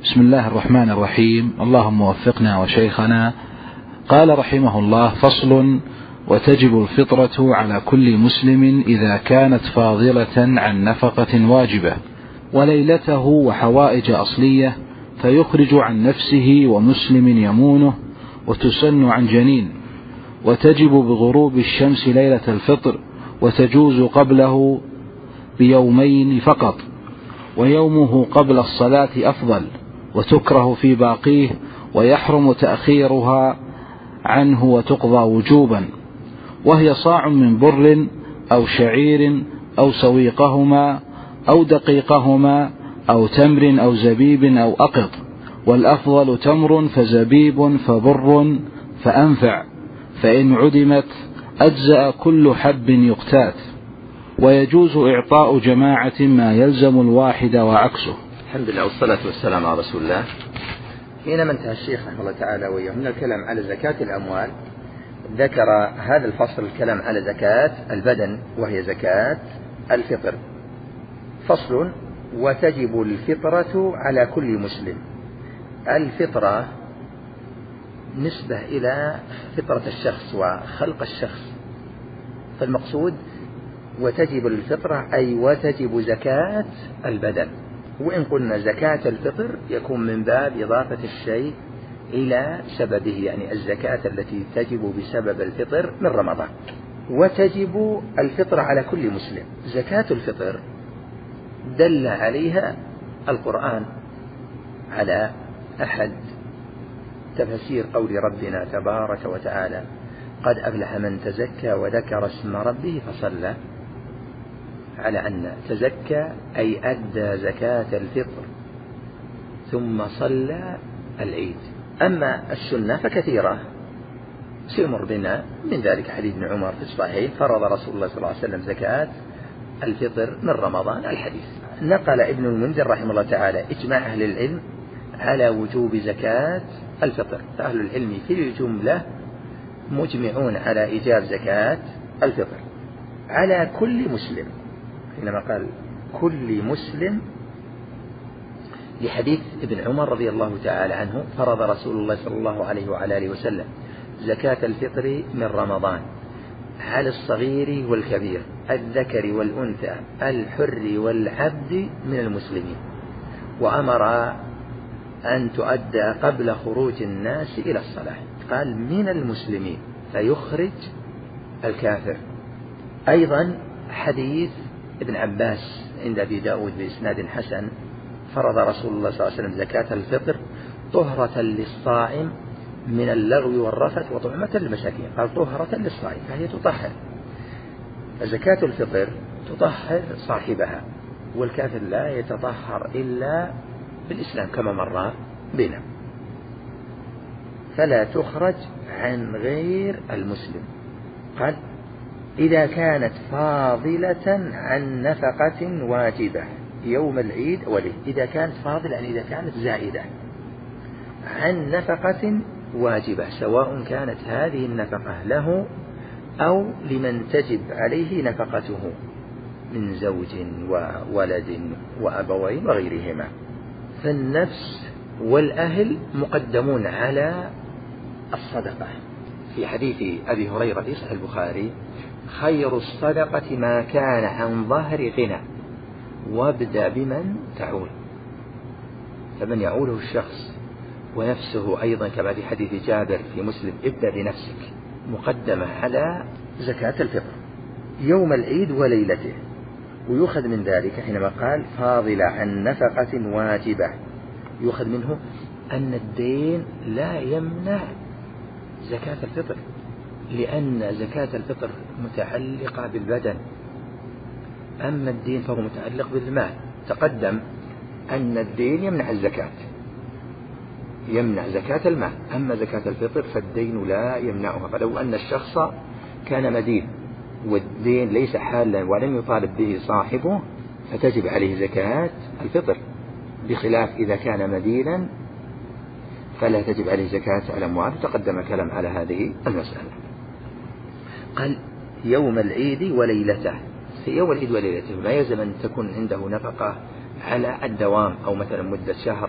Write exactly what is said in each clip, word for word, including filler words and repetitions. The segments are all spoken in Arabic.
بسم الله الرحمن الرحيم. اللهم وفقنا وشيخنا. قال رحمه الله: فصل: وتجب الفطرة على كل مسلم إذا كانت فاضلة عن نفقة واجبة وليلته وحوائج أصلية، فيخرج عن نفسه ومسلم يمونه، وتسن عن جنين، وتجب بغروب الشمس ليلة الفطر، وتجوز قبله بيومين فقط، ويومه قبل الصلاة أفضل، وتكره في باقيه، ويحرم تأخيرها عنه وتقضى وجوبا، وهي صاع من بر أو شعير أو سويقهما أو دقيقهما أو تمر أو زبيب أو أقط، والأفضل تمر فزبيب فبر فأنفع، فإن عدمت أجزأ كل حب يقتات، ويجوز إعطاء جماعة ما يلزم الواحد وعكسه. الحمد لله والصلاة والسلام على رسول الله. حينما انتهى الشيخ رحمه الله تعالى وإياه من الكلام على زكاة الأموال، ذكر هذا الفصل الكلام على زكاة البدن وهي زكاة الفطر. فصل: وتجب الفطرة على كل مسلم. الفطرة نسبة إلى فطرة الشخص وخلق الشخص، فالمقصود وتجب الفطرة أي وتجب زكاة البدن. وإن قلنا زكاة الفطر يكون من باب إضافة الشيء إلى سببه، يعني الزكاة التي تجب بسبب الفطر من رمضان. وتجب الفطر على كل مسلم. زكاة الفطر دل عليها القرآن على أحد تفسير قول ربنا تبارك وتعالى: قد أفلح من تزكى وذكر اسم ربه فصلى، على أن تزكى أي أدى زكاة الفطر ثم صلى العيد. أما السنة فكثيرة سيمر بنا، من ذلك حديث ابن عمر في الصحيح: فرض رسول الله صلى الله عليه وسلم زكاة الفطر من رمضان الحديث. نقل ابن المنذر رحمه الله تعالى إجماع أهل العلم على وجوب زكاة الفطر، فأهل العلم في الجملة مجمعون على إيجاب زكاة الفطر على كل مسلم، حينما قال كل مسلم لحديث ابن عمر رضي الله تعالى عنه: فرض رسول الله صلى الله عليه وعلى آله وسلم زكاة الفطر من رمضان على الصغير والكبير، الذكر والأنثى، الحر والعبد من المسلمين، وأمر أن تؤدى قبل خروج الناس إلى الصلاة. قال من المسلمين فيخرج الكافر. أيضا حديث ابن عباس عند أبي داود بإسناد حسن: فرض رسول الله صلى الله عليه وسلم زكاة الفطر طهرة للصائم من اللغو والرفث وطعمة للمساكين. قال طهرة للصائم، فهي تطهر. زكاة الفطر تطهر صاحبها، والكافر لا يتطهر إلا بالإسلام كما مر بنا، فلا تخرج عن غير المسلم. قال إذا كانت فاضلة عن نفقة واجبة يوم العيد وليه. إذا كانت فاضلة يعني إذا كانت زائدة عن نفقة واجبة، سواء كانت هذه النفقة له أو لمن تجب عليه نفقته من زوج وولد وأبوين وغيرهما. فالنفس والأهل مقدمون على الصدقة. في حديث أبي هريرة في صحيح البخاري: خير الصدقة ما كان عن ظهر غنى وابدأ بمن تعول. فمن يعوله الشخص ونفسه أيضا، كما في حديث جابر في مسلم: ابدأ بنفسك، مقدمة على زكاة الفطر يوم العيد وليلته. ويؤخذ من ذلك حينما قال فاضل عن نفقة واجبة، يؤخذ منه أن الدين لا يمنع زكاة الفطر، لأن زكاة الفطر متعلقة بالبدن، أما الدين فهو متعلق بالمال. تقدم أن الدين يمنع الزكاة، يمنع زكاة المال، أما زكاة الفطر فالدين لا يمنعها. فلو أن الشخص كان مدين والدين ليس حالا ولم يطالب به صاحبه فتجب عليه زكاة الفطر، بخلاف إذا كان مدينا فلا تجب عليه زكاة الأموال. تقدم كلام على هذه المسألة. قال يوم العيد وليلته. في يوم العيد وليلته ما يلزم أن تكون عنده نفقة على الدوام، أو مثلا مدة شهر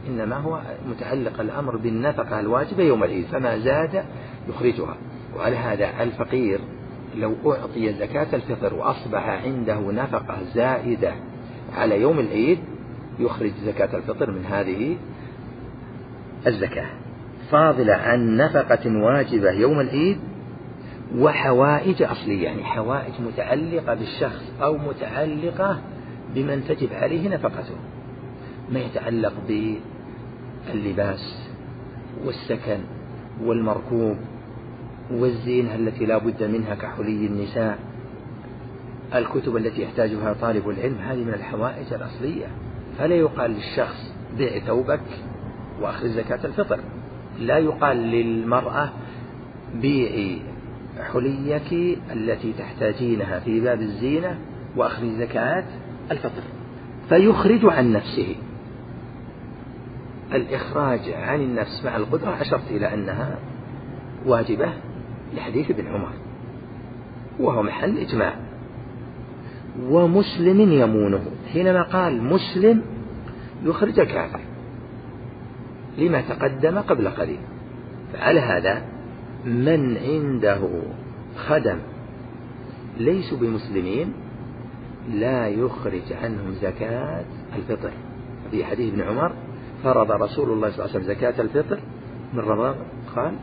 إنما هو متعلق الأمر بالنفقة الواجبة يوم العيد، فما زاد يخرجها. وعلى هذا الفقير لو أعطي زكاة الفطر وأصبح عنده نفقة زائدة على يوم العيد يخرج زكاة الفطر من هذه الزكاة، فاضلة عن نفقة واجبة يوم العيد وحوائج أصلية، يعني حوائج متعلقة بالشخص أو متعلقة بمن تجب عليه نفقته، ما يتعلق باللباس والسكن والمركوب والزينة التي لا بد منها كحلي النساء، الكتب التي يحتاجها طالب العلم، هذه من الحوائج الأصلية. فلا يقال للشخص بيع ثوبك وأخرج زكاة الفطر، لا يقال للمرأة بيعي حليك التي تحتاجينها في باب الزينة وأخرج زكاة الفطر. فيخرج عن نفسه. الإخراج عن النفس مع القدرة أشرت إلى أنها واجبة لحديث ابن عمر، وهو محل إجماع. ومسلم يمونه، حينما قال مسلم يخرج الكافر لما تقدم قبل قليل. فعلى هذا من عنده خدم ليسوا بمسلمين لا يخرج عنهم زكاة الفطر. في حديث ابن عمر فرض رسول الله صلى الله عليه وسلم زكاة الفطر من رمضان، قال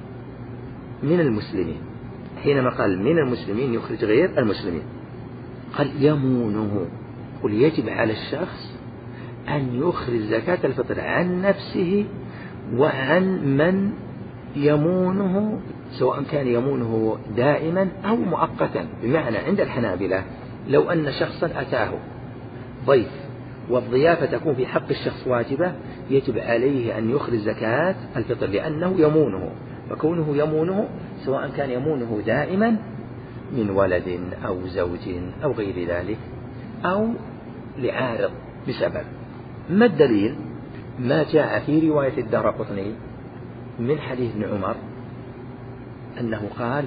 من المسلمين، حينما قال من المسلمين يخرج غير المسلمين. قال يمونه، قل يجب على الشخص أن يخرج زكاة الفطر عن نفسه وعن من يمونه، سواء كان يمونه دائما أو مؤقتا. بمعنى عند الحنابلة لو أن شخصا أتاه ضيف والضيافة تكون في حق الشخص واجبة، يجب عليه أن يخرج زكاة الفطر لأنه يمونه، فكونه يمونه سواء كان يمونه دائما من ولد أو زوج أو غير ذلك أو لعارض بسبب. ما الدليل؟ ما جاء في رواية الدارقطني من حديث ابن عمر أنه قال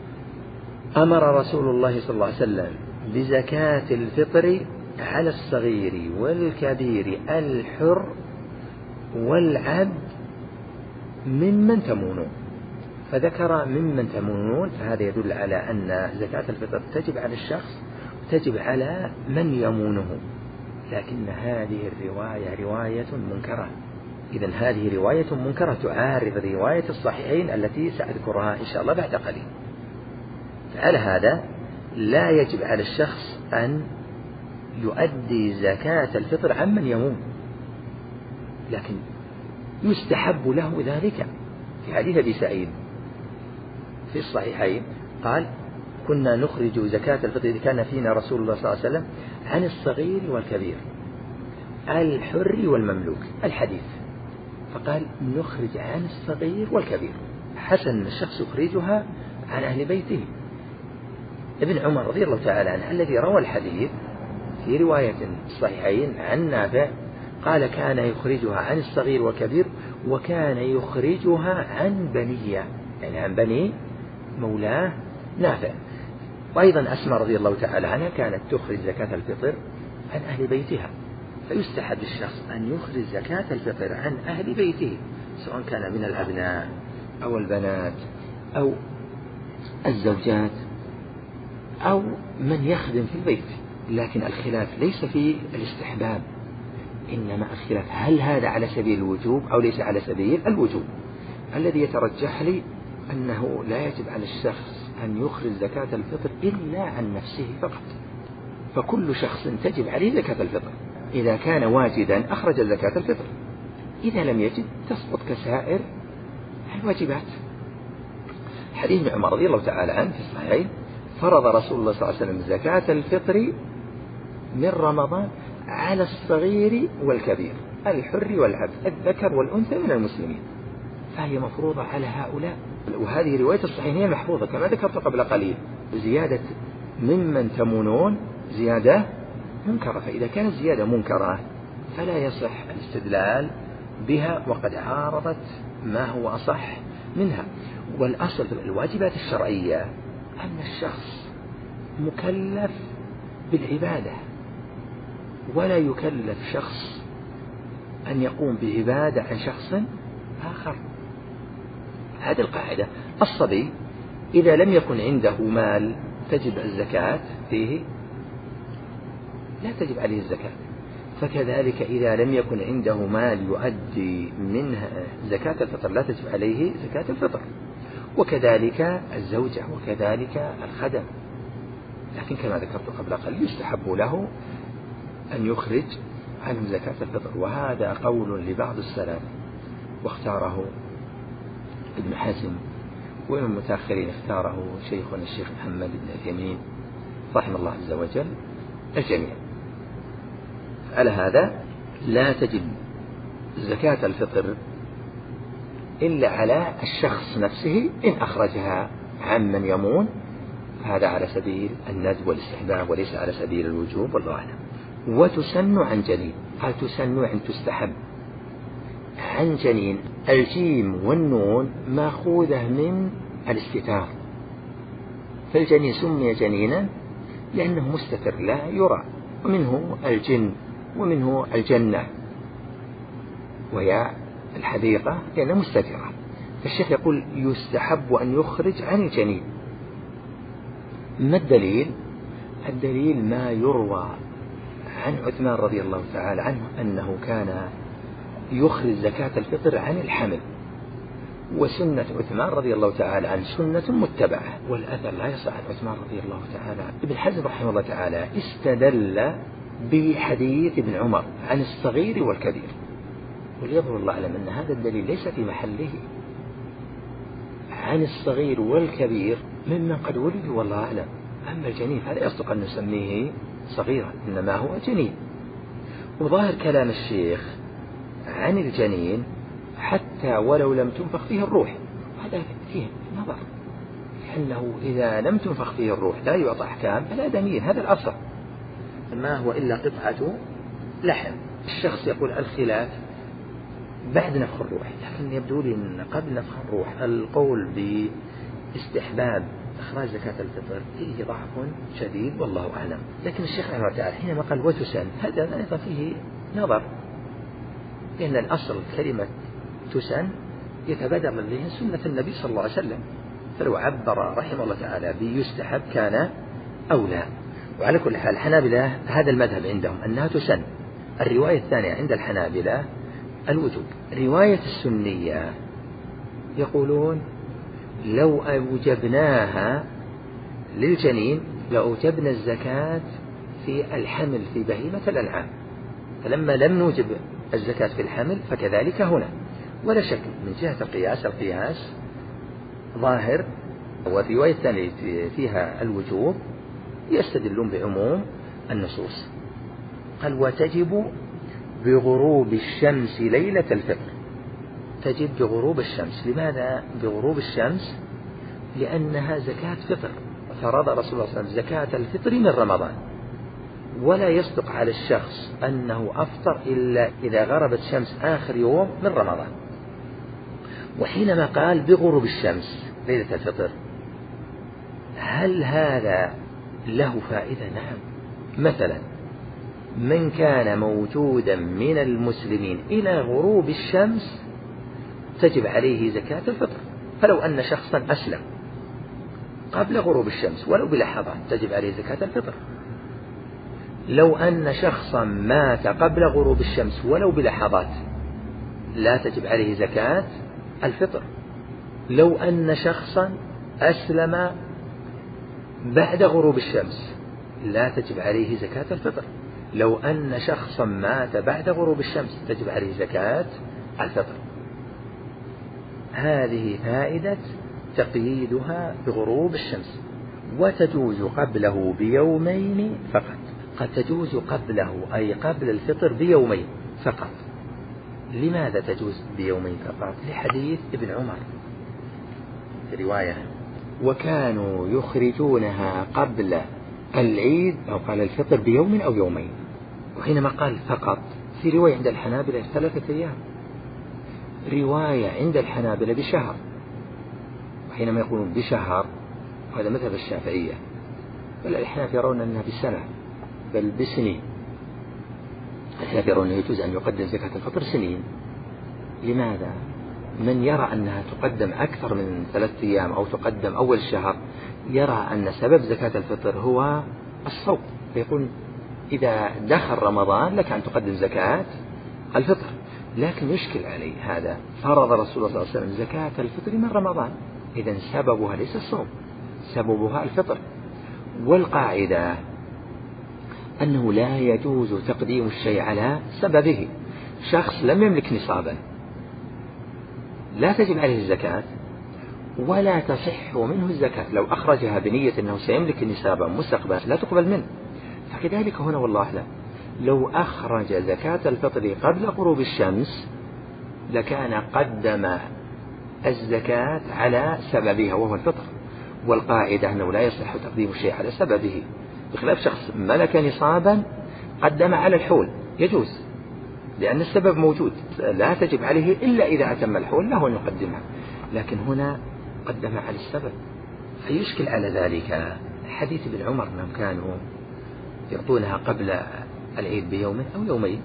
أمر رسول الله صلى الله عليه وسلم بزكاة الفطر على الصغير والكبير الحر والعبد ممن تمونون، فذكر ممن تمونون، فهذا يدل على أن زكاة الفطر تجب على الشخص تجب على من يمونه. لكن هذه الرواية رواية منكرة، إذن هذه رواية منكرة تعارض رواية الصحيحين التي سأذكرها إن شاء الله بعد قليل. فعلى هذا لا يجب على الشخص أن يؤدي زكاة الفطر عمن يمون، لكن يستحب له ذلك. في حديث أبي سعيد في الصحيحين قال كنا نخرج زكاة الفطر إذا كان فينا رسول الله صلى الله عليه وسلم عن الصغير والكبير الحر والمملوك الحديث، فقال نخرج عن الصغير والكبير، حسن الشخص يخرجها عن أهل بيته. ابن عمر رضي الله تعالى عنه الذي روى الحديث في رواية الصحيحين عن نافع قال كان يخرجها عن الصغير والكبير وكان يخرجها عن بنية، يعني عن بني مولاه نافع. وأيضا أسماء رضي الله تعالى عنها كانت تخرج زكاة الفطر عن أهل بيتها. فيستحب للشخص أن يخرج زكاة الفطر عن أهل بيته سواء كان من الأبناء أو البنات أو الزوجات أو من يخدم في البيت. لكن الخلاف ليس في الاستحباب، إنما الخلاف هل هذا على سبيل الوجوب أو ليس على سبيل الوجوب. الذي يترجح لي أنه لا يجب على الشخص أن يخرج زكاة الفطر إلا عن نفسه فقط، فكل شخص تجب عليه زكاة الفطر. إذا كان واجدا أخرج زكاة الفطر، إذا لم يجد تسقط كسائر الواجبات. حديث ابن عمر رضي الله تعالى عنه في الصحيحين فرض رسول الله صلى الله عليه وسلم زكاة الفطر من رمضان على الصغير والكبير الحر والعبد الذكر والأنثى من المسلمين، فهي مفروضة على هؤلاء. وهذه رواية الصحيحين هي المحفوظة كما ذكرت قبل قليل. زيادة ممن تمونون زيادة منكرة، فإذا كانت زيادة منكرة فلا يصح الاستدلال بها وقد عارضت ما هو أصح منها. والأصل في الواجبات الشرعية أن الشخص مكلف بالعبادة، ولا يكلف شخص أن يقوم بعبادة عن شخص آخر. هذه القاعدة. الصبي إذا لم يكن عنده مال تجب الزكاة فيه لا تجب عليه الزكاة، فكذلك إذا لم يكن عنده مال يؤدي منها زكاة الفطر لا تجب عليه زكاة الفطر، وكذلك الزوجة وكذلك الخدم. لكن كما ذكرت قبل قليل يستحب له أن يخرج عنهم زكاة الفطر، وهذا قول لبعض السلف واختاره ابن حزم، ومن المتأخرين اختاره شيخنا الشيخ محمد بن عثيمين رحمه الله عز وجل الجميع. على هذا لا تجب زكاة الفطر إلا على الشخص نفسه إن أخرجها عن من يمون، هذا على سبيل الندب والاستحباب وليس على سبيل الوجوب والله أعلم. وتسن عن جنين، هل تسن عن تستحب عن جنين. الجيم والنون ماخوذة من الاستتار، فالجنين سمي جنينا لأنه مستتر لا يرى، ومنه الجن ومنه الجنة وهي الحديقة لأنها مستترة. فالشيخ يقول يستحب أن يخرج عن الجنين. ما الدليل؟ الدليل ما يروى عن عثمان رضي الله تعالى عنه أنه كان يخرج زكاة الفطر عن الحمل، وسنة عثمان رضي الله تعالى عنه سنة متبعة، والأثر لا يصح عن عثمان رضي الله تعالى عنه. ابن حزم رحمه الله تعالى استدل بحديث ابن عمر عن الصغير والكبير، وليظهر الله أعلم أن هذا الدليل ليس في محله. عن الصغير والكبير ممن قد ولدوا والله أعلم، أما الجنين فلا يصدق أن نسميه صغيرا، إنما هو جنين. وظاهر كلام الشيخ عن الجنين حتى ولو لم تنفخ فيه الروح، هذا فيه نظر، لأنه إذا لم تنفخ فيه الروح لا يعطى أحكام الآدميين، هذا الأصل. ما هو إلا قطعة لحم. الشخص يقول الخلاف بعد نفخ الروح، لكن يبدو لي أن قبل نفخ الروح القول باستحباب إخراج زكاة الفطر فيه ضعف شديد والله أعلم. لكن الشيخ رحمه الله تعالى حينما قال وتسن هذا أيضا فيه نظر، لأن الأصل كلمة تسن يتبادر من ذهن سنة النبي صلى الله عليه وسلم، فلو عبر رحمه الله تعالى بيستحب كان أولى. وعلى كل حال الحنابلة هذا المذهب عندهم أنها تسن. الرواية الثانية عند الحنابلة الوجوب. رواية السنية يقولون لو أوجبناها للجنين لأوجبنا الزكاة في الحمل في بهيمة الأنعام، فلما لم نوجب الزكاة في الحمل فكذلك هنا. ولا شك من جهة القياس القياس ظاهر، والرواية الثانية فيها الوجوب يستدلون بعموم النصوص. قال وتجب بغروب الشمس ليلة الفطر. تجب بغروب الشمس. لماذا بغروب الشمس؟ لأنها زكاة فطر، فرض رسول الله صلى الله عليه وسلم زكاة الفطر من رمضان، ولا يصدق على الشخص أنه أفطر إلا إذا غربت شمس آخر يوم من رمضان. وحينما قال بغروب الشمس ليلة الفطر هل هذا له فائدة؟ نعم. مثلا من كان موجودا من المسلمين إلى غروب الشمس تجب عليه زكاة الفطر، فلو أن شخصا أسلم قبل غروب الشمس ولو بلحظات تجب عليه زكاة الفطر. لو أن شخصا مات قبل غروب الشمس ولو بلحظات لا تجب عليه زكاة الفطر. لو أن شخصا أسلم بعد غروب الشمس لا تجب عليه زكاة الفطر. لو أن شخصا مات بعد غروب الشمس تجب عليه زكاة الفطر. هذه فائدة تقييدها بغروب الشمس. وتجوز قبله بيومين فقط. قد تجوز قبله أي قبل الفطر بيومين فقط. لماذا تجوز بيومين فقط؟ لحديث ابن عمر في رواية وكانوا يخرجونها قبل العيد أو قال الفطر بيوم أو يومين. وحينما قال فقط في رواية عند الحنابلة ثلاثة أيام، رواية عند الحنابلة بشهر. وحينما يقولون بشهر هذا مذهب الشافعية، بل الأحناف يرون أنها بسنة بل بسنين. الحنفية أنه يجوز أن يقدم زكاة الفطر سنين. لماذا؟ من يرى أنها تقدم أكثر من ثلاثة أيام أو تقدم أول الشهر يرى أن سبب زكاة الفطر هو الصوم، فيقول إذا دخل رمضان لك أن تقدم زكاة الفطر. لكن يشكل عليه هذا، فرض رسول الله صلى الله عليه وسلم زكاة الفطر من رمضان، إذن سببها ليس الصوم، سببها الفطر. والقاعدة أنه لا يجوز تقديم الشيء على سببه. شخص لم يملك نصابا لا تجب عليه الزكاة ولا تصح منه الزكاة، لو أخرجها بنية أنه سيملك نصابا مستقبلا لا تقبل منه. فكذلك هنا والله أعلم، لو أخرج زكاة الفطر قبل غروب الشمس لكان قدم الزكاة على سببها وهو الفطر. والقاعدة أنه لا يصح تقديم الشيء على سببه، بخلاف شخص ملك نصابا قدم على الحول يجوز، لأن السبب موجود لا تجب عليه إلا إذا أتم الحول له أن يقدمها، لكن هنا قدم على السبب. فيشكل على ذلك حديث ابن عمر أنهم كانوا يعطونها قبل العيد بيوم أو يومين،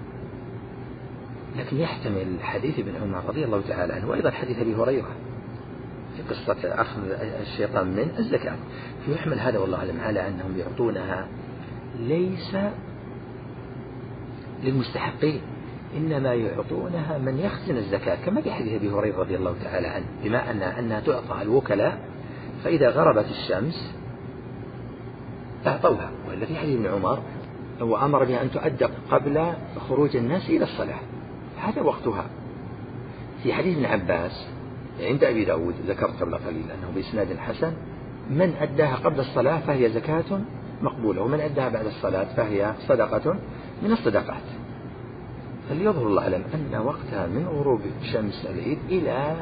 لكن يحتمل حديث ابن عمر رضي الله تعالى عنه وأيضا حديث أبي هريرة في قصة أخذ الشيطان من الزكاة، فيحمل هذا والله أعلم على أنهم يعطونها ليس للمستحقين، إنما يعطونها من يخزن الزكاة، كما في حديث أبي هريرة رضي الله تعالى عنه، بما أن أنها تعطى الوكلاء فإذا غربت الشمس أعطوها. وإلا في حديث ابن عمر هو أمر بها أن تؤدى قبل خروج الناس إلى الصلاة، هذا وقتها. في حديث ابن عباس عند أبي داود ذكرت قبل قليل أنه بإسناد حسن، من أداها قبل الصلاة فهي زكاة مقبولة، ومن أداها بعد الصلاة فهي صدقة من الصدقات. فليظهر الله أعلم أن وقتها من غروب شمس العيد إلى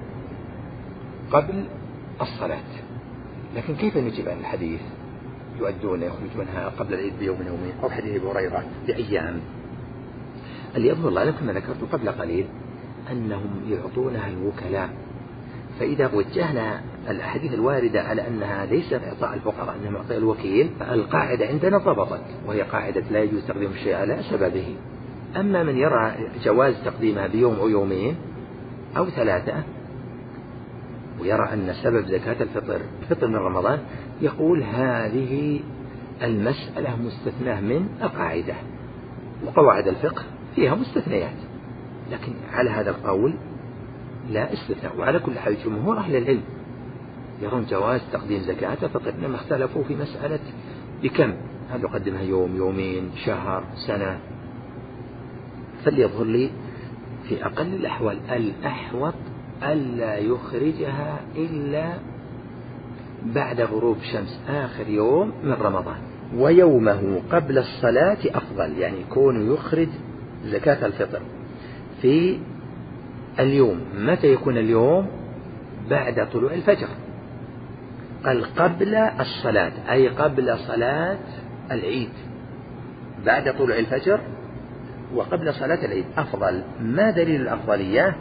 قبل الصلاة. لكن كيف نجيب عن الحديث يؤدون يخرجونها قبل العيد بيوم يومين، أو حديث أبي هريرة بأيام؟ اللي يظهر الله أعلم كما ذكرت قبل قليل أنهم يعطونها الوكلاء. فإذا وجهنا الأحاديث الواردة على أنها ليس إعطاء الفقراء إنما إعطاء الوكيل، فالقاعدة عندنا ضبطت، وهي قاعدة لا يجوز تقديم الشيء على سببه. أما من يرى جواز تقديمها بيوم أو يومين أو ثلاثة ويرى أن سبب زكاة الفطر الفطر من رمضان، يقول هذه المسألة مستثناة من القاعدة، وقواعد الفقه فيها مستثنيات، لكن على هذا القول لا استثناء. وعلى كل حال جمهور أهل العلم يرون جواز تقديم زكاة الفطر، إنما اختلفوا في مسألة بكم، هل يقدمها يوم يومين شهر سنة. فليظهر لي في أقل الأحوال الأحوط ألا يخرجها إلا بعد غروب شمس آخر يوم من رمضان، ويومه قبل الصلاة أفضل، يعني يكون يخرج زكاة الفطر في اليوم. متى يكون اليوم؟ بعد طلوع الفجر، قال قبل الصلاة أي قبل صلاة العيد، بعد طلوع الفجر وقبل صلاة العيد أفضل. ما دليل الأفضلية؟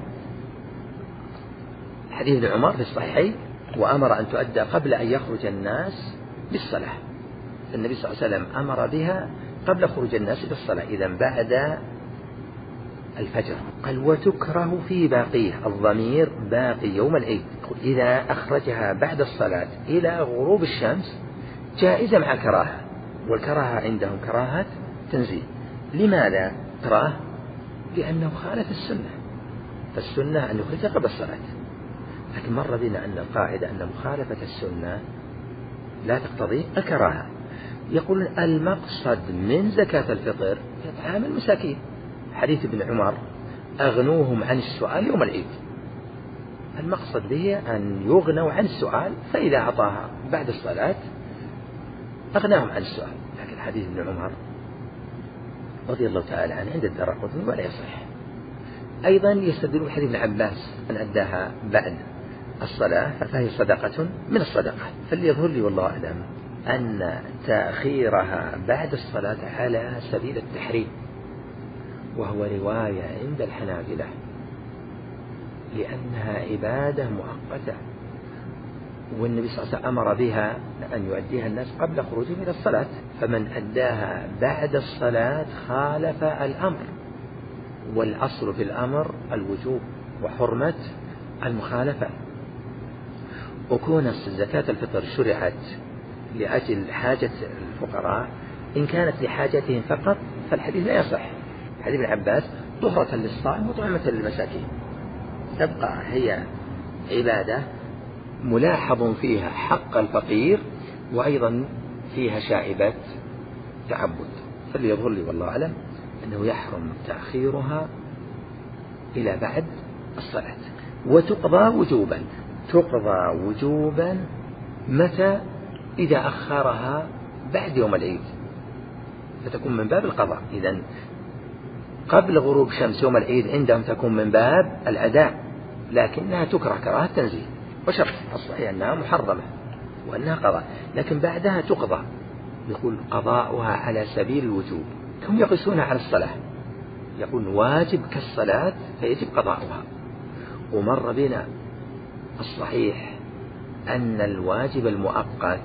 حديث ابن عمر في الصحيحين وأمر أن تؤدى قبل أن يخرج الناس للصلاة، النبي صلى الله عليه وسلم أمر بها قبل خروج الناس للصلاة، إذا بعد الفجر. قال وتكره في باقيه، الضمير باقي يوم العيد، إذا أخرجها بعد الصلاة إلى غروب الشمس جائزة مع كراهة، والكراهة عندهم كراهة تنزيل. لماذا كراهة؟ لأنه خالف السنة، فالسنة أن يخرجها قبل الصلاة، لكن مر بنا أن القاعدة أن مخالفة السنة لا تقتضي الكراهة. يقول المقصد من زكاة الفطر إطعام المساكين، حديث ابن عمر أغنوهم عن السؤال يوم العيد، المقصد به أن يغنوا عن السؤال، فإذا أعطاها بعد الصلاة أغناهم عن السؤال. لكن حديث ابن عمر رضي الله تعالى عنه عند الدارقطني ولا يصح. أيضا يستدل حديث ابن عباس أن أداها بعد الصلاة فهي صدقة من الصدقات. فليظهر لي والله أعلم أن تأخيرها بعد الصلاة على سبيل التحريم، وهو رواية عند الحنابلة، لأنها عبادة مؤقتة والنبي صلى الله عليه وسلم أمر بها أن يؤديها الناس قبل خروجهم إلى الصلاة، فمن أداها بعد الصلاة خالف الأمر، والأصل في الأمر الوجوب وحرمة المخالفة. وكون زكاة الفطر شرعت لأجل حاجة الفقراء، إن كانت لحاجتهم فقط فالحديث لا يصح. حديث ابن عباس طهرة للصائم وطعمة للمساكين، تبقى هي عبادة ملاحظ فيها حق الفقير، وأيضا فيها شائبة تعبد. فليظهر لي والله أعلم أنه يحرم تأخيرها إلى بعد الصلاة، وتقضى وجوبا. تقضى وجوبا متى؟ إذا أخرها بعد يوم العيد، فتكون من باب القضاء. إذن قبل غروب شمس يوم العيد عندهم تكون من باب الأداء، لكنها تكره كراهة تنزيه، وشرط الصحيح أنها محرمة وأنها قضاء، لكن بعدها تقضى. يقول قضاؤها على سبيل الوجوب، هم يقيسونها على الصلاة، يقول واجب كالصلاة فيجب قضاؤها. ومر بنا الصحيح أن الواجب المؤقت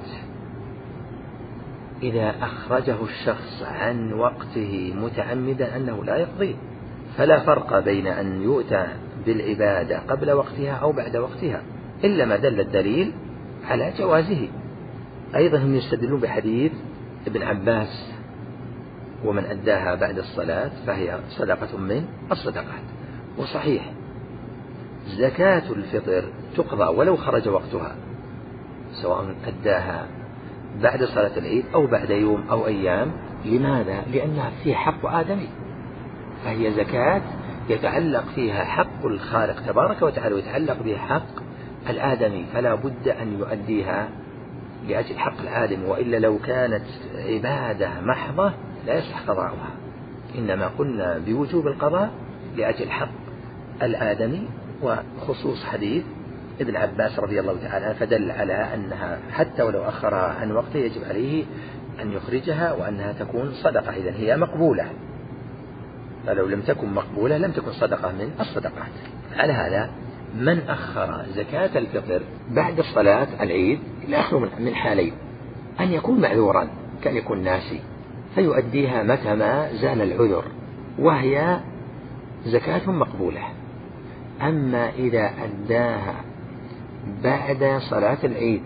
إذا أخرجه الشخص عن وقته متعمدا أنه لا يقضيه، فلا فرق بين أن يؤتى بالعبادة قبل وقتها أو بعد وقتها، إلا ما دل الدليل على جوازه. أيضا هم يستدلون بحديث ابن عباس: ومن أداها بعد الصلاة فهي صدقة من الصدقات. وصحيح زكاة الفطر تقضى ولو خرج وقتها، سواء أداها بعد صلاة العيد أو بعد يوم أو أيام. لماذا؟ لأنها فيها حق آدمي، فهي زكاة يتعلق فيها حق الخالق تبارك وتعالى ويتعلق بها حق الآدمي، فلا بد أن يؤديها لأجل حق الآدم، وإلا لو كانت عبادة محضة لا يصح قضاؤها. إنما قلنا بوجوب القضاء لأجل حق الآدمي، وخصوص حديث ابن عباس رضي الله تعالى عنه فدل على أنها حتى ولو أخرها عن وقته يجب عليه أن يخرجها، وأنها تكون صدقة، إذن هي مقبولة. فلو لم تكن مقبولة لم تكن صدقة من الصدقات. على هذا من أخر زكاة الفطر بعد صلاة العيد لا يخلو من حالين: أن يكون معذورا كان يكون ناسي فيؤديها متى ما زال العذر، وهي زكاة مقبولة. أما إذا أداها بعد صلاة العيد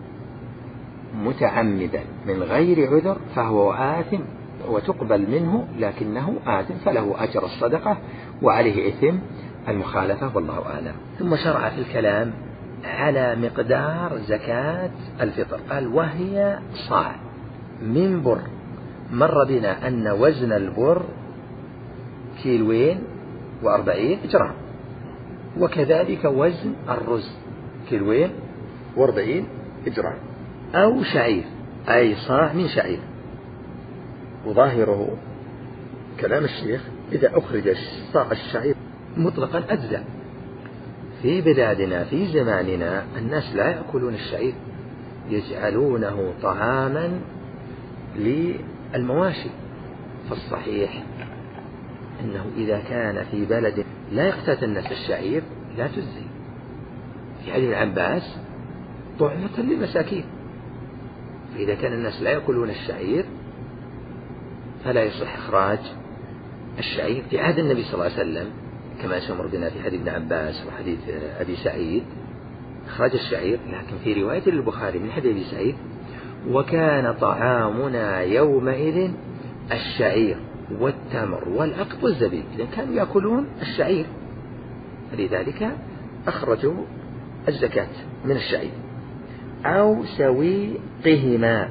متعمدا من غير عذر فهو آثم، وتقبل منه لكنه آثم، فله أجر الصدقة وعليه إثم المخالفة، والله أعلم. ثم شرع في الكلام على مقدار زكاة الفطر، قال: وهي صاع من بر. مر بنا أن وزن البر كيلوين وأربعين جرام، وكذلك وزن الرز كيلوين وأربعين جرام، أو شعير، أي صاع من شعير. وظاهره كلام الشيخ إذا أخرج صاع الشعير مطلقا أجزاء. في بلادنا في زماننا الناس لا يأكلون الشعير، يجعلونه طعاما للمواشي. فالصحيح أنه إذا كان في بلد لا يقتات الناس الشعير لا تجزي. في حديث عباس: طعمة للمساكين. فإذا كان الناس لا يأكلون الشعير فلا يصح إخراج الشعير. في عهد النبي صلى الله عليه وسلم كما سمر بنا في حديث ابن عباس وحديث أبي سعيد إخراج الشعير، لكن في رواية البخاري من حديث أبي سعيد: وكان طعامنا يومئذ الشعير والتمر والأقط والزبيب. إذن كانوا يأكلون الشعير، فلذلك أخرجوا الزكاة من الشعير. أو سويقهما،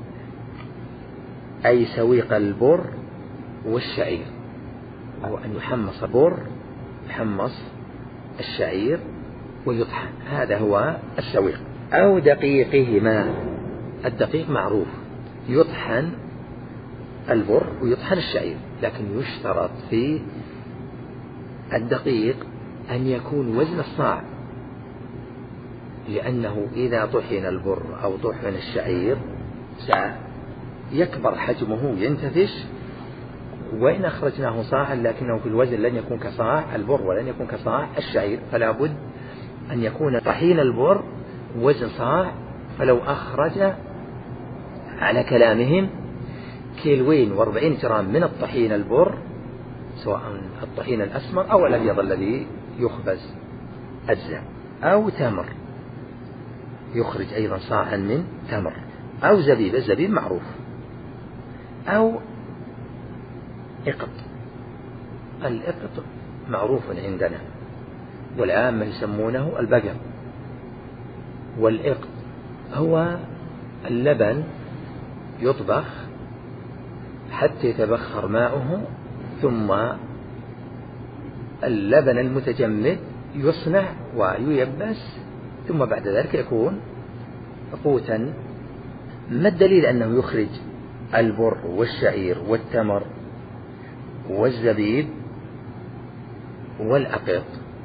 أي سويق البر والشعير، أو أن يحمص البر يحمص الشعير ويطحن، هذا هو السويق. أو دقيقهما، الدقيق معروف، يطحن البر ويطحن الشعير، لكن يشترط في الدقيق أن يكون وزن الصاع، لأنه إذا طحن البر أو طحن الشعير يكبر حجمه ينتفش، وإن أخرجناه صاعا لكنه في الوزن لن يكون كصاع البر ولن يكون كصاع الشعير. فلا بد أن يكون طحين البر وزن صاع، فلو أخرج على كلامهم كيلوين واربعين جرام من الطحين البر، سواء الطحين الأسمر أو الأبيض الذي يخبز أجزاء، أو تمر يخرج أيضا صاعا من تمر، أو زبيب، الزبيب معروف، أو إقط. الإقط معروف عندنا والعامة يسمونه البقر. والإقط هو اللبن يطبخ حتى يتبخر ماؤه، ثم اللبن المتجمد يصنع وييبس، ثم بعد ذلك يكون قوتا. ما الدليل أنه يخرج البر والشعير والتمر والزبيب والأقط؟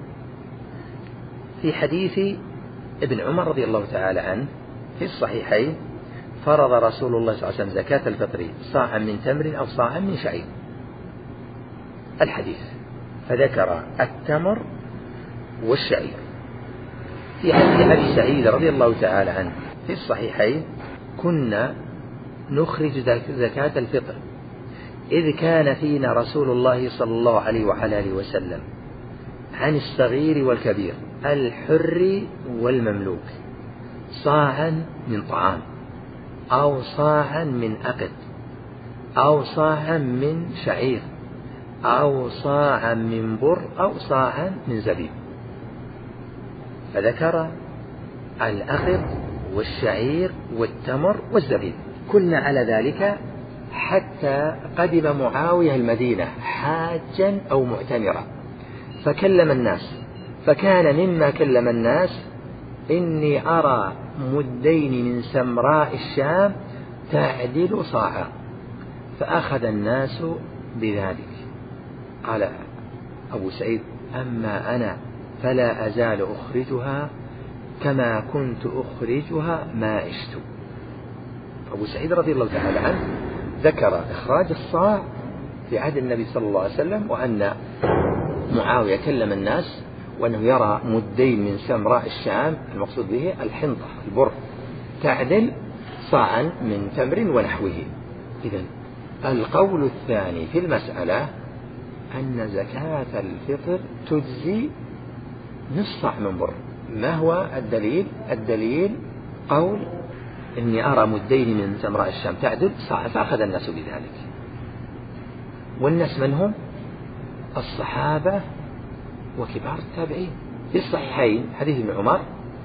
في حديث ابن عمر رضي الله تعالى عنه في الصحيحين: فرض رسول الله صلى الله عليه وسلم زكاة الفطر صاعا من تمر أو صاعا من شعير. الحديث فذكر التمر والشعير. في حديث أبي سعيد رضي الله تعالى عنه في الصحيحين: كنا نخرج زكاة الفطر إذ كان فينا رسول الله صلى الله عليه وعلى آله وسلم عن الصغير والكبير الحر والمملوك صاعا من طعام، أو صاعا من أقط، أو صاعا من شعير، أو صاعا من بر، أو صاعا من زبيب. فذكر الأقط والشعير والتمر والزبيب. كنا على ذلك حتى قدم معاوية المدينة حاجا أو معتمرا، فكلم الناس، فكان مما كلم الناس: إني أرى مدين من سمراء الشام تعدل صاعا. فأخذ الناس بذلك. قال أبو سعيد: أما أنا فلا أزال أخرجها كما كنت أخرجها ما عشت. أبو سعيد رضي الله تعالى عنه ذكر إخراج الصاع في عهد النبي صلى الله عليه وسلم، وأن معاوية كلم الناس وأنه يرى مدين من سمراء الشام، المقصود به الحنطة البر، تعدل صاعا من تمر ونحوه. إذن القول الثاني في المسألة أن زكاة الفطر تجزي نصف صاع من بر. ما هو الدليل؟ الدليل قول: إني أرى مدين من سمراء الشام تعدل صاع، فأخذ الناس بذلك. والناس من هم؟ الصحابة وكبار التابعين. في الصحيحين حديث ابن عمر: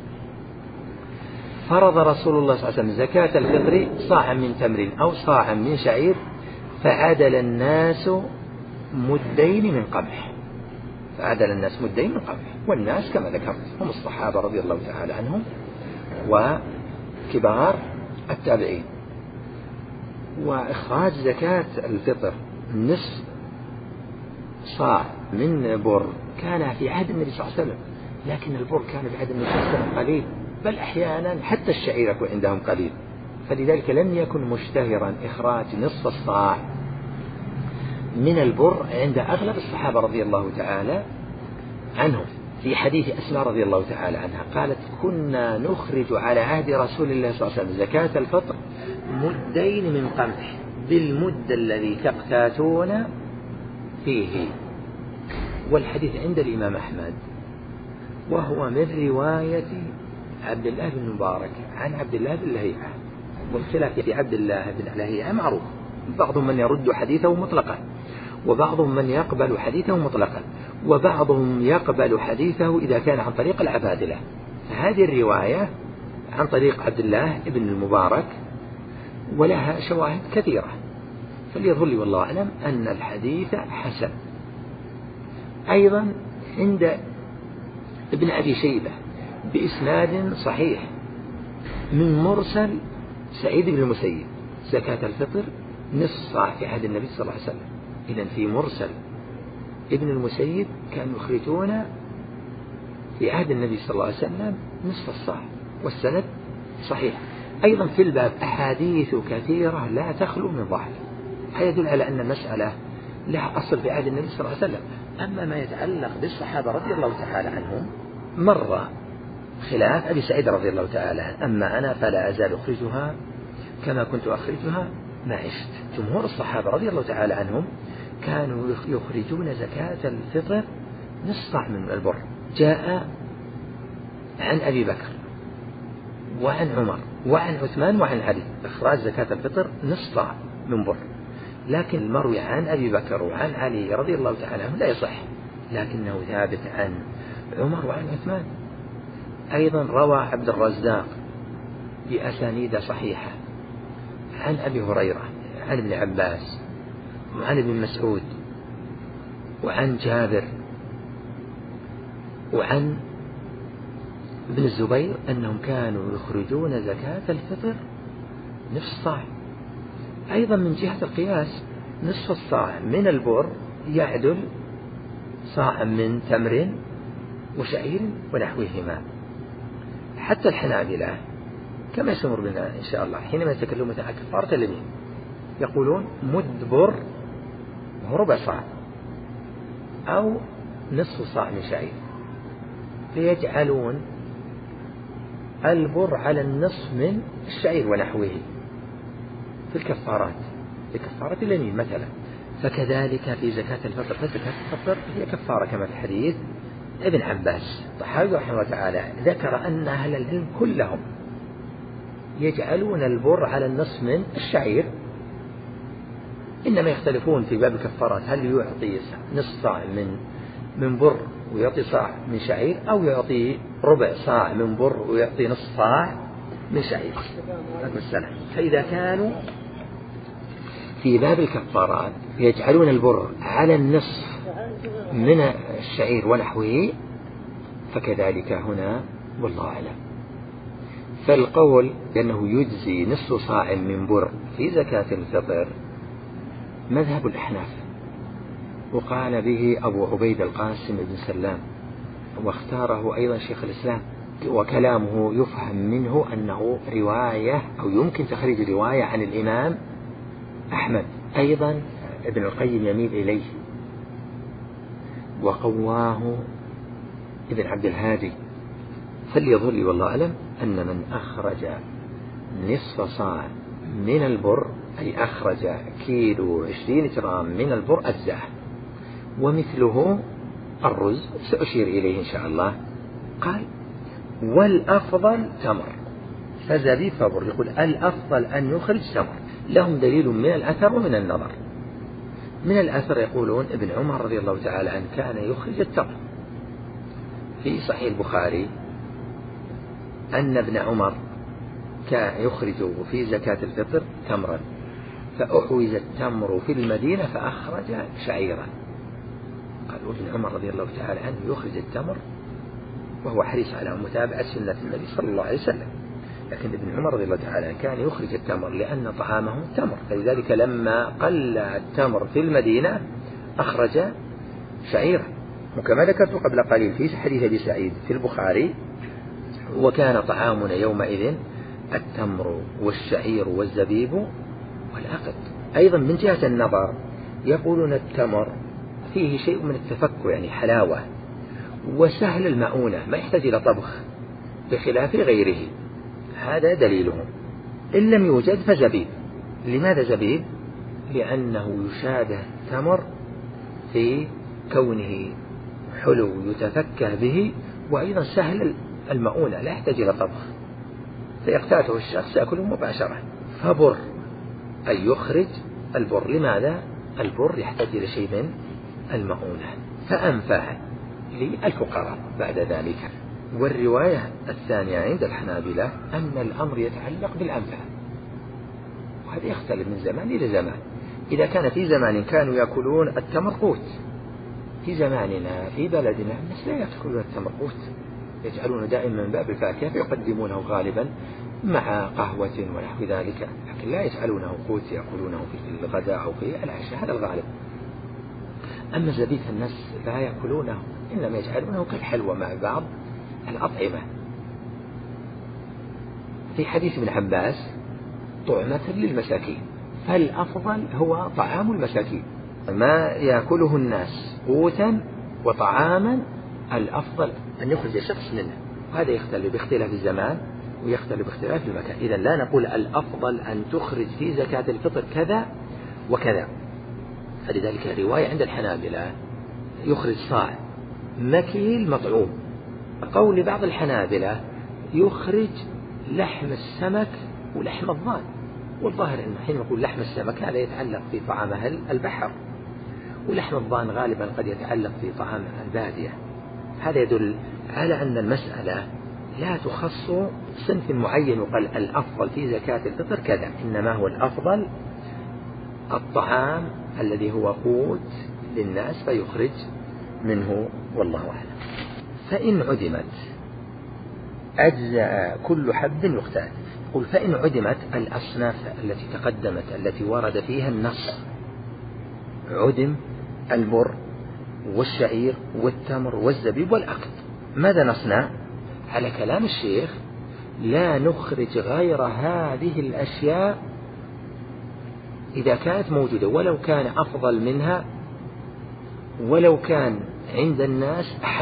فرض رسول الله صلى الله عليه وسلم زكاة الفطر صاعا من تمر أو صاعا من شعير، فعدل الناس مدين من قمح. فعدل الناس مدين من قمح. والناس كما ذكرت هم الصحابة رضي الله تعالى عنهم وكبار التابعين. وإخراج زكاة الفطر نصف صاع من بر كان في عهد النبي صلى الله عليه وسلم، لكن البر كان في عهد النبي صلى الله عليه وسلم قليل، بل أحيانا حتى الشعير يكون عندهم قليل، فلذلك لم يكن مشتهرا إخراج نصف الصاع من البر عند أغلب الصحابة رضي الله تعالى عنهم. في حديث أسماء رضي الله تعالى عنها قالت: كنا نخرج على عهد رسول الله صلى الله عليه وسلم زكاة الفطر مدين من قمح بالمد الذي تقتاتون فيه. والحديث عند الإمام أحمد، وهو من رواية عبد الله بن مبارك عن عبد الله بن لهيعة. والخلاف في عبد الله بن لهيعة معروف، بعضهم من يرد حديثه مطلقا، وبعضهم من يقبل حديثه مطلقا، وبعضهم يقبل حديثه إذا كان عن طريق العبادلة. فهذه الرواية عن طريق عبد الله بن المبارك ولها شواهد كثيرة، فليظهر لي والله أعلم أن الحديث حسن. أيضا عند ابن أبي شيبة بإسناد صحيح من مرسل سعيد بن المسيب: زكاة الفطر نصف صاع في عهد النبي صلى الله عليه وسلم. إذن في مرسل ابن المسيب كانوا يخرجون في عهد النبي صلى الله عليه وسلم نصف الصاع، والسند صحيح. أيضا في الباب أحاديث كثيرة لا تخلو من ضعف، هذا يدل على أن المسألة لها أصل في عهد النبي صلى الله عليه وسلم. أما ما يتعلق بالصحابة رضي الله تعالى عنهم، مر خلاف أبي سعيد رضي الله تعالى عنه: أما أنا فلا أزال أخرجها كما كنت أخرجها ما عشت. جمهور الصحابة رضي الله تعالى عنهم كانوا يخرجون زكاة الفطر نصف صاع من البر. جاء عن أبي بكر وعن عمر وعن عثمان وعن علي إخراج زكاة الفطر نصف صاع من بر، لكن المروي عن أبي بكر وعن علي رضي الله تعالى عنهم لا يصح، لكنه ثابت عن عمر وعن عثمان. أيضا روى عبد الرزاق بأسانيد صحيحة عن أبي هريرة عن ابن عباس وعن ابن مسعود وعن جابر وعن ابن الزبير أنهم كانوا يخرجون زكاة الفطر نصف صاع. أيضا من جهة القياس نصف الصاع من البر يعدل صاع من تمر وشعير ونحوهما. حتى الحنابلة كما سمر بنا إن شاء الله حينما يتكلمون عن كفارة اليمين يقولون مد بر وهو ربع صاع أو نصف صاع من شعير، فيجعلون البر على النصف من الشعير ونحوه في الكفارات، في كفارة اليمين مثلا. فكذلك في زكاة الفطر، فزكاة الفطر هي كفارة كما في حديث ابن عباس. الطحاوي رحمه الله تعالى ذكر أن أهل العلم كلهم يجعلون البر على النصف من الشعير، إنما يختلفون في باب الكفارات هل يعطي نصف صاع من من بر ويعطي صاع من شعير، أو يعطي ربع صاع من بر ويعطي نصف صاع من شعير. فإذا كانوا في باب الكفارات يجعلون البر على النصف من الشعير ونحوه فكذلك هنا والله أعلم. فالقول بأنه يجزي نصف صاع من بر في زكاة الفطر مذهب الأحناف، وقال به أبو عبيد القاسم بن سلام، واختاره أيضا شيخ الإسلام، وكلامه يفهم منه أنه رواية أو يمكن تخريج رواية عن الإمام أحمد. أيضا ابن القيم يميل إليه وقواه ابن عبد الهادي. فليظهر لي والله أعلم أن من أخرج نصف صاع من البر أي أخرج كيلو عشرين جرام من البر أجزاه، ومثله الرز سأشير إليه إن شاء الله. قال والأفضل تمر فزبيب فبر، يقول الأفضل أن يخرج تمر. لهم دليل من الأثر ومن النظر. من الأثر يقولون ابن عمر رضي الله تعالى عنه كان يخرج التمر، في صحيح البخاري أن ابن عمر كان يخرج في زكاة الفطر تمرا، فأحوز التمر في المدينة فأخرج شعيرا. قالوا ابن عمر رضي الله تعالى عنه يخرج التمر وهو حريص على متابعة سنة النبي صلى الله عليه وسلم، لكن ابن عمر رضي الله تعالى عنه كان يخرج التمر لأن طعامه تمر، فلذلك لما قل التمر في المدينة أخرج شعيرا. وكما ذكرت قبل قليل في حديث أبي سعيد في البخاري وكان طعامنا يومئذ التمر والشعير والزبيب والعقد. أيضا من جهة النظر يقولون التمر فيه شيء من التفكر، يعني حلاوة وسهل المؤونة ما يحتاج إلى طبخ بخلاف غيره، هذا دليلهم. إن لم يوجد فزبيب. لماذا زبيب؟ لأنه يشابه التمر في كونه حلو يتفكه به، وأيضا سهل المؤونة لا يحتاج إلى طبخ، فيقتاته الشخص يأكله مباشرة. فبر أي يخرج البر. لماذا؟ البر يحتاج إلى شيء من المؤونة، فأنفع للفقراء بعد ذلك. والرواية الثانية عند الحنابلة أن الأمر يتعلق بالأنفع، وهذا يختلف من زمان إلى زمان. إذا كان في زمان كانوا يأكلون التمر قوت، في زماننا في بلدنا الناس لا يأكلون التمر قوت، يجعلونه دائما من باب الفاكهة فيقدمونه غالبا مع قهوة ونحو ذلك، لكن لا يجعلونه قوت يأكلونه في الغداء أو في العشاء، هذا الغالب. أما زبيب الناس لا يأكلونه، إنما يجعلونه كالحلوى مع بعض الأطعمة. في حديث ابن عباس طعمة للمساكين، فالأفضل هو طعام المساكين، ما يأكله الناس قوتا وطعاما الأفضل أن يخرج شخص منه. هذا يختلف باختلاف الزمان ويختلف باختلاف المكان. إذا لا نقول الأفضل أن تخرج في زكاة الفطر كذا وكذا. فلذلك رواية عند الحنابلة يخرج صاع مكيل مطعوم. قول بعض الحنابلة يخرج لحم السمك ولحم الضان، والظاهر أنه حين يقول لحم السمك هذا يتعلق في طعام أهل البحر، ولحم الضان غالبا قد يتعلق في طعام البادية. هذا يدل على أن المسألة لا تخص صنف معين وقال الأفضل في زكاة الفطر كذا، إنما هو الأفضل الطعام الذي هو قوت للناس فيخرج منه، والله أعلم. فإن عدمت أجزأ كل حب يختات. قل فإن عدمت الأصناف التي تقدمت التي ورد فيها النص، عدم البر والشعير والتمر والزبيب والأقط، ماذا نصنع؟ على كلام الشيخ لا نخرج غير هذه الأشياء إذا كانت موجودة، ولو كان أفضل منها ولو كان عند الناس أحب.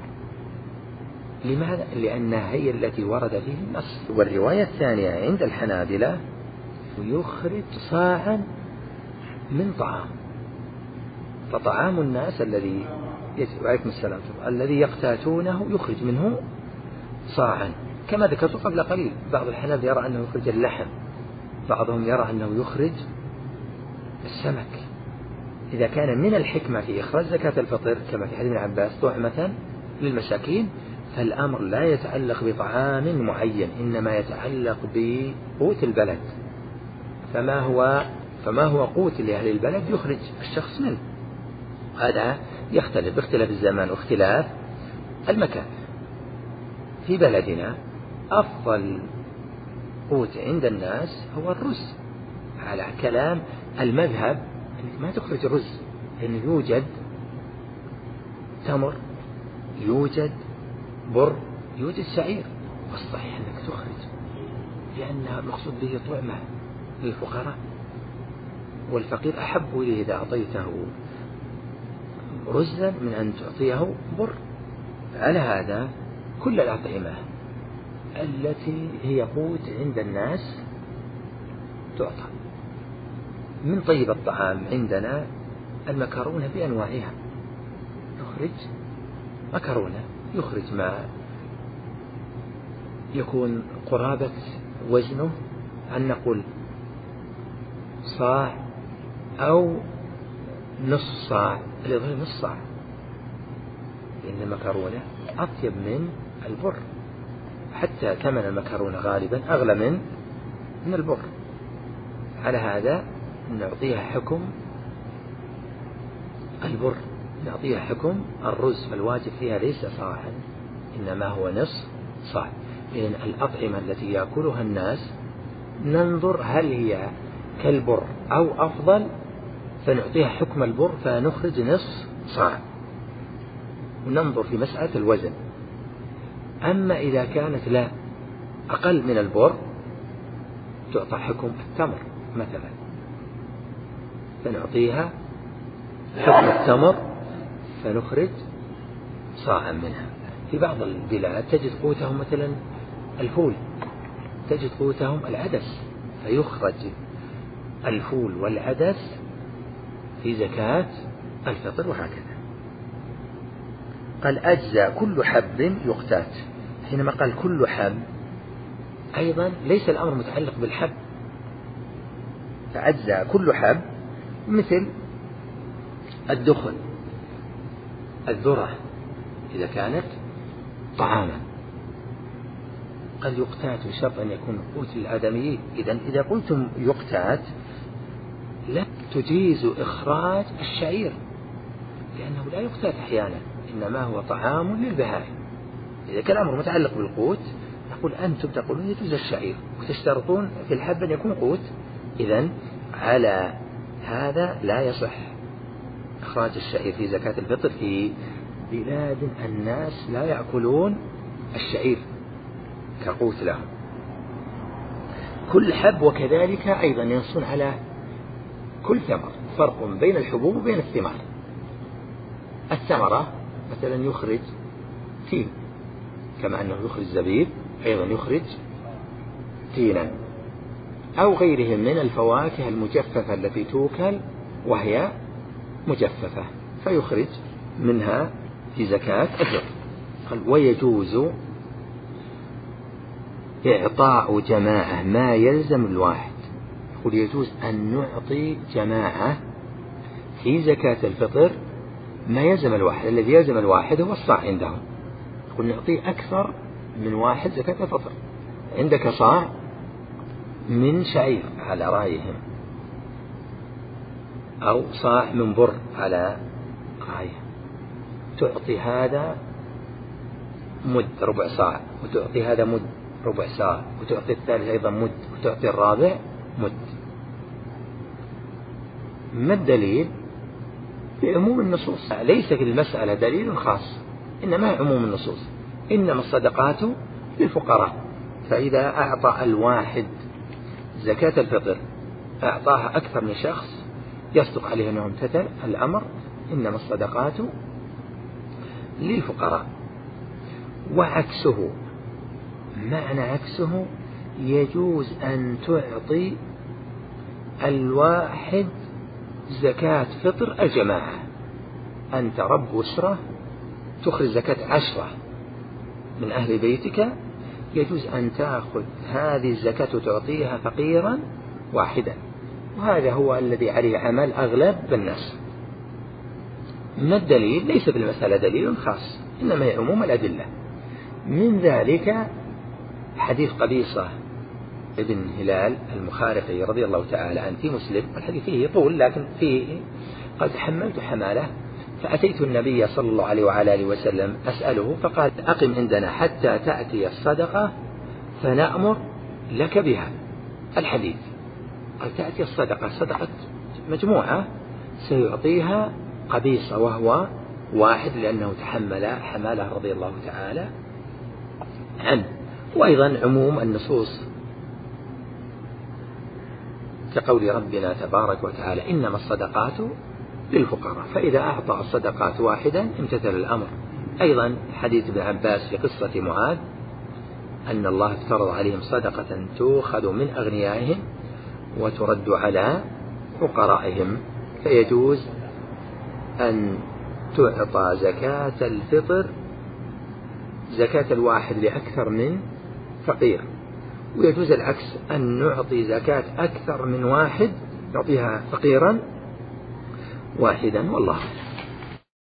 لماذا؟ لأنها هي التي ورد فيه النص. والرواية الثانية عند الحنابلة يخرج صاعا من طعام، فطعام الناس الذي عليكم السلام الذي يقتاتونه يخرج منه صاعا، كما ذكرت قبل قليل. بعض الحنابلة يرى أنه يخرج اللحم، بعضهم يرى أنه يخرج السمك. إذا كان من الحكمة في إخراج زكاة الفطر كما في حديث ابن عباس طعمة للمساكين، فالأمر لا يتعلق بطعام معين، إنما يتعلق بقوت البلد. فما هو فما هو قوت لأهل البلد يخرج الشخص منه. هذا يختلف باختلاف الزمان واختلاف المكان. في بلدنا أفضل قوت عند الناس هو الرز، على كلام المذهب أنك ما تخرج رز، لأنه يوجد تمر، يوجد بر، يوجد شعير، والصحيح أنك تخرج لأن المقصود به طعمة للفقراء، والفقير أحب إليه إذا أعطيته رزا من أن تعطيه بر. على هذا كل الأطعمة التي هي قوت عند الناس تعطى. من طيب الطعام عندنا المكرونة بأنواعها، يخرج مكرونة، يخرج ما يكون قرابة وزنه أن نقول صاع أو نص صاع، اللي نص صاع، لأن المكرونة أطيب من البر، حتى ثمن المكرونة غالبا أغلى من من البر. على هذا نعطيها حكم البر، نعطيها حكم الرز، فالواجب فيها ليس صاعا إنما هو نصف صاع. لأن الأطعمة التي يأكلها الناس ننظر هل هي كالبر أو أفضل، فنعطيها حكم البر فنخرج نصف صاع، وننظر في مسألة الوزن. أما إذا كانت لا أقل من البر تعطى حكم التمر مثلا، فنعطيها حكم التمر فنخرج صاعا منها. في بعض البلاد تجد قوتهم مثلا الفول، تجد قوتهم العدس، فيخرج الفول والعدس في زكاة الفطر، وهكذا. قال أجزى كل حب يقتات. حينما قال كل حب أيضا ليس الأمر متعلق بالحب، فأجزى كل حب مثل الدخن، الذرة إذا كانت طعاما قد يقتات بشرط أن يكون قوت للآدميين. إذن إذا قلتم يقتات لا تجيز إخراج الشعير، لأنه لا يقتات أحيانا، إنما هو طعام للبهائم. إذا كان الأمر متعلق بالقوت نقول أنتم تقولون يجوز الشعير وتشترطون في الحب أن يكون قوت، إذن على هذا لا يصح إخراج الشعير في زكاة الفطر في بلاد الناس لا يأكلون الشعير كقوت لهم. كل حب وكذلك أيضا ينصون على كل ثمر، فرق بين الحبوب وبين الثمار. الثمرة مثلا يخرج تين، كما أنه يخرج زبيب أيضا يخرج تينا، أو غيرهم من الفواكه المجففة التي توكل وهي مجففة فيخرج منها في زكاة الفطر. ويجوز إعطاء جماعة ما يلزم الواحد. يقول يجوز أن نعطي جماعة في زكاة الفطر ما يلزم الواحد. الذي يلزم الواحد هو الصاع عندهم. يقول نعطي أكثر من واحد زكاة الفطر. عندك صاع من شعير على رأيهم، أو صاع من بر على رأيهم، تعطي هذا مد ربع صاع، وتعطي هذا مد ربع صاع، وتعطي الثالث أيضا مد، وتعطي الرابع مد. ما الدليل؟ بعموم النصوص. ليس في المسألة دليل خاص، إنما عموم النصوص. إنما الصدقات للفقراء. فإذا أعطى الواحد زكاة الفطر أعطاها أكثر من شخص يصدق عليه أنه امتثل الأمر. إنما الصدقات للفقراء. وعكسه، معنى عكسه يجوز أن تعطي الواحد زكاة فطر الجماعة. أنت رب أسرة تخرج زكاة عشرة من أهل بيتك، يجوز أن تأخذ هذه الزكاة وتعطيها فقيرا واحدا. وهذا هو الذي عليه عمل أغلب الناس. ما الدليل؟ ليس بالمسألة دليل خاص، إنما هي عموم الأدلة. من ذلك حديث قبيصة ابن هلال المخارقي رضي الله تعالى عنه في مسلم، والحديث فيه طول لكن فيه قد حملت حمالة فأتيت النبي صلى الله عليه وعلى آله وسلم أسأله، فقال أقم عندنا حتى تأتي الصدقة فنأمر لك بها. الحديث قال تأتي الصدقة، صدقة مجموعة سيعطيها قبيصة وهو واحد لأنه تحمل حمالة رضي الله تعالى عنه. وأيضا عموم النصوص كقول ربنا تبارك وتعالى إنما الصدقات للفقراء. فإذا أعطى الصدقات واحدا امتثل الأمر. أيضا حديث ابن عباس في قصة معاذ أن الله افترض عليهم صدقة تؤخذ من أغنيائهم وترد على فقرائهم. فيجوز أن تعطى زكاة الفطر زكاة الواحد لأكثر من فقير، ويجوز العكس أن نعطي زكاة أكثر من واحد نعطيها فقيرا واحدا. والله